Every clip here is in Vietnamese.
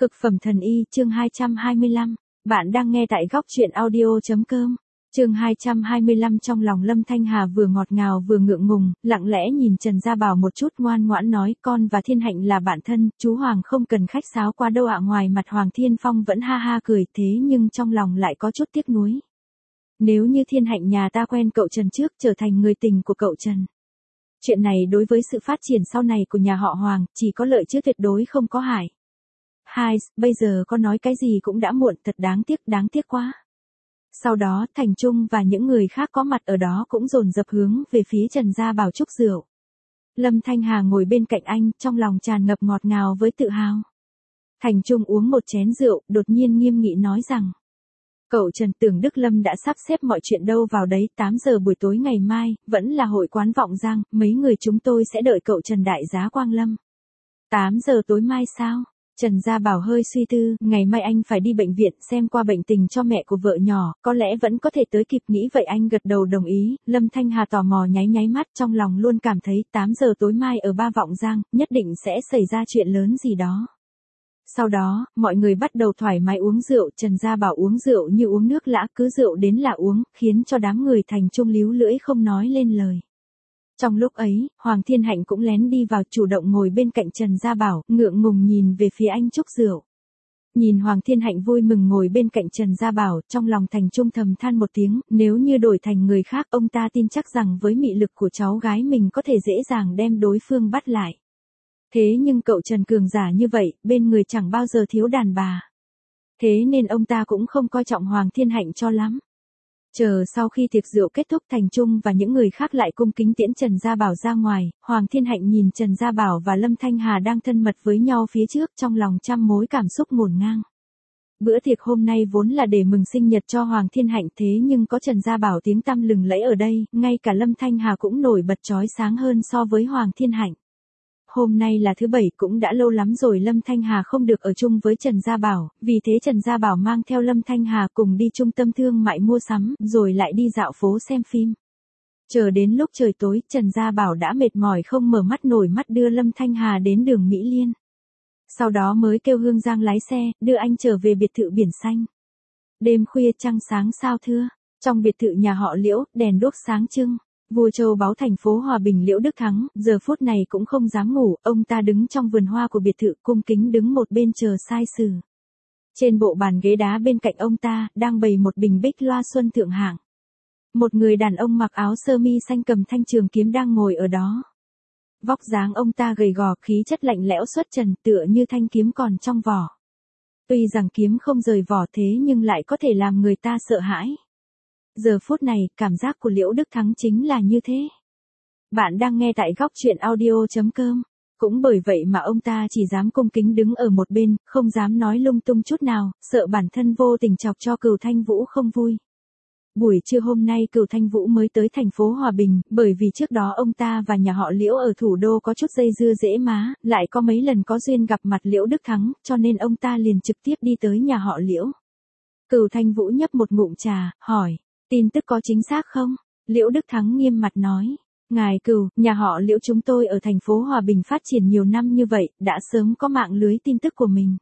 Cực phẩm thần y, chương 225. Bạn đang nghe tại góc truyện audio.com. Chương 225. Trong lòng Lâm Thanh Hà vừa ngọt ngào vừa ngượng ngùng, lặng lẽ nhìn Trần Gia Bảo một chút, ngoan ngoãn nói, con và Thiên Hạnh là bạn thân, chú Hoàng không cần khách sáo qua đâu ạ. Ngoài mặt Hoàng Thiên Phong vẫn ha ha cười, thế nhưng trong lòng lại có chút tiếc nuối. Nếu như Thiên Hạnh nhà ta quen cậu Trần trước, trở thành người tình của cậu Trần, chuyện này đối với sự phát triển sau này của nhà họ Hoàng chỉ có lợi chứ tuyệt đối không có hại. Hai, bây giờ có nói cái gì cũng đã muộn, thật đáng tiếc quá. Sau đó Thành Trung và những người khác có mặt ở đó cũng dồn dập hướng về phía Trần Gia Bảo chúc rượu. Lâm Thanh Hà ngồi bên cạnh anh, trong lòng tràn ngập ngọt ngào với tự hào. Thành Trung uống một chén rượu, đột nhiên nghiêm nghị nói rằng: Cậu Trần, tưởng Đức Lâm đã sắp xếp mọi chuyện đâu vào đấy, 8 giờ buổi tối ngày mai, vẫn là hội quán Vọng Giang, mấy người chúng tôi sẽ đợi cậu Trần đại giá quang lâm. 8 giờ tối mai sao? Trần Gia Bảo hơi suy tư, ngày mai anh phải đi bệnh viện xem qua bệnh tình cho mẹ của vợ nhỏ, có lẽ vẫn có thể tới kịp, nghĩ vậy anh gật đầu đồng ý. Lâm Thanh Hà tò mò nháy mắt, trong lòng luôn cảm thấy 8 giờ tối mai ở Ba Vọng Giang, nhất định sẽ xảy ra chuyện lớn gì đó. Sau đó, mọi người bắt đầu thoải mái uống rượu, Trần Gia Bảo uống rượu như uống nước lã, cứ rượu đến là uống, khiến cho đám người Thành Trung líu lưỡi không nói lên lời. Trong lúc ấy, Hoàng Thiên Hạnh cũng lén đi vào, chủ động ngồi bên cạnh Trần Gia Bảo, ngượng ngùng nhìn về phía anh chúc rượu. Nhìn Hoàng Thiên Hạnh vui mừng ngồi bên cạnh Trần Gia Bảo, trong lòng Thành Trung thầm than một tiếng, nếu như đổi thành người khác, ông ta tin chắc rằng với mị lực của cháu gái mình có thể dễ dàng đem đối phương bắt lại. Thế nhưng cậu Trần cường giả như vậy, bên người chẳng bao giờ thiếu đàn bà. Thế nên ông ta cũng không coi trọng Hoàng Thiên Hạnh cho lắm. Chờ sau khi tiệc rượu kết thúc, Thành Trung và những người khác lại cung kính tiễn Trần Gia Bảo ra ngoài, Hoàng Thiên Hạnh nhìn Trần Gia Bảo và Lâm Thanh Hà đang thân mật với nhau phía trước, trong lòng trăm mối cảm xúc ngổn ngang. Bữa tiệc hôm nay vốn là để mừng sinh nhật cho Hoàng Thiên Hạnh, thế nhưng có Trần Gia Bảo tiếng tăm lừng lẫy ở đây, ngay cả Lâm Thanh Hà cũng nổi bật chói sáng hơn so với Hoàng Thiên Hạnh. Hôm nay là thứ Bảy, cũng đã lâu lắm rồi Lâm Thanh Hà không được ở chung với Trần Gia Bảo, vì thế Trần Gia Bảo mang theo Lâm Thanh Hà cùng đi trung tâm thương mại mua sắm, rồi lại đi dạo phố xem phim. Chờ đến lúc trời tối, Trần Gia Bảo đã mệt mỏi không mở mắt nổi mắt, đưa Lâm Thanh Hà đến đường Mỹ Liên. Sau đó mới kêu Hương Giang lái xe, đưa anh trở về biệt thự biển xanh. Đêm khuya trăng sáng sao thưa, trong biệt thự nhà họ Liễu, đèn đuốc sáng trưng. Vua châu báu thành phố Hòa Bình Liễu Đức Thắng, giờ phút này cũng không dám ngủ, ông ta đứng trong vườn hoa của biệt thự, cung kính đứng một bên chờ sai sử. Trên bộ bàn ghế đá bên cạnh ông ta, đang bày một bình bích loa xuân thượng hạng. Một người đàn ông mặc áo sơ mi xanh cầm thanh trường kiếm đang ngồi ở đó. Vóc dáng ông ta gầy gò, khí chất lạnh lẽo xuất trần, tựa như thanh kiếm còn trong vỏ. Tuy rằng kiếm không rời vỏ thế nhưng lại có thể làm người ta sợ hãi. Giờ phút này, cảm giác của Liễu Đức Thắng chính là như thế. Bạn đang nghe tại góc truyện audio.com. Cũng bởi vậy mà ông ta chỉ dám cung kính đứng ở một bên, không dám nói lung tung chút nào, sợ bản thân vô tình chọc cho Cửu Thanh Vũ không vui. Buổi trưa hôm nay Cửu Thanh Vũ mới tới thành phố Hòa Bình, bởi vì trước đó ông ta và nhà họ Liễu ở thủ đô có chút dây dưa dễ má, lại có mấy lần có duyên gặp mặt Liễu Đức Thắng, cho nên ông ta liền trực tiếp đi tới nhà họ Liễu. Cửu Thanh Vũ nhấp một ngụm trà, hỏi: Tin tức có chính xác không? Liễu Đức Thắng nghiêm mặt nói: Ngài Cửu, nhà họ Liễu chúng tôi ở thành phố Hòa Bình phát triển nhiều năm như vậy, đã sớm có mạng lưới tin tức của mình.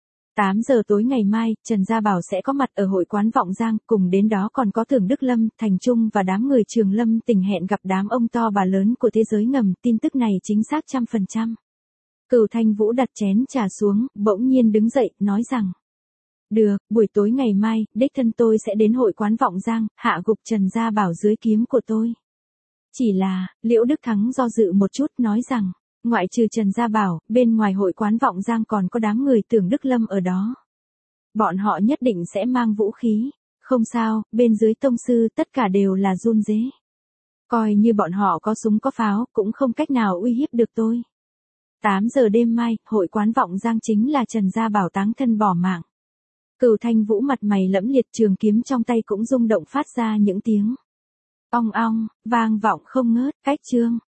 8 giờ tối ngày mai, Trần Gia Bảo sẽ có mặt ở hội quán Vọng Giang, cùng đến đó còn có Tưởng Đức Lâm, Thành Trung và đám người Trường Lâm Tỉnh hẹn gặp đám ông to bà lớn của thế giới ngầm, tin tức này chính xác 100%. Cửu Thanh Vũ đặt chén trà xuống, bỗng nhiên đứng dậy, nói rằng: Được, buổi tối ngày mai, đích thân tôi sẽ đến hội quán Vọng Giang, hạ gục Trần Gia Bảo dưới kiếm của tôi. Chỉ là, Liễu Đức Thắng do dự một chút, nói rằng, ngoại trừ Trần Gia Bảo, bên ngoài hội quán Vọng Giang còn có đám người Tưởng Đức Lâm ở đó. Bọn họ nhất định sẽ mang vũ khí. Không sao, bên dưới tông sư tất cả đều là run rế. Coi như bọn họ có súng có pháo, cũng không cách nào uy hiếp được tôi. 8 giờ đêm mai, hội quán Vọng Giang chính là Trần Gia Bảo táng thân bỏ mạng. Cửu Thanh Vũ mặt mày lẫm liệt, trường kiếm trong tay cũng rung động phát ra những tiếng ong ong, vang vọng không ngớt. Cách chương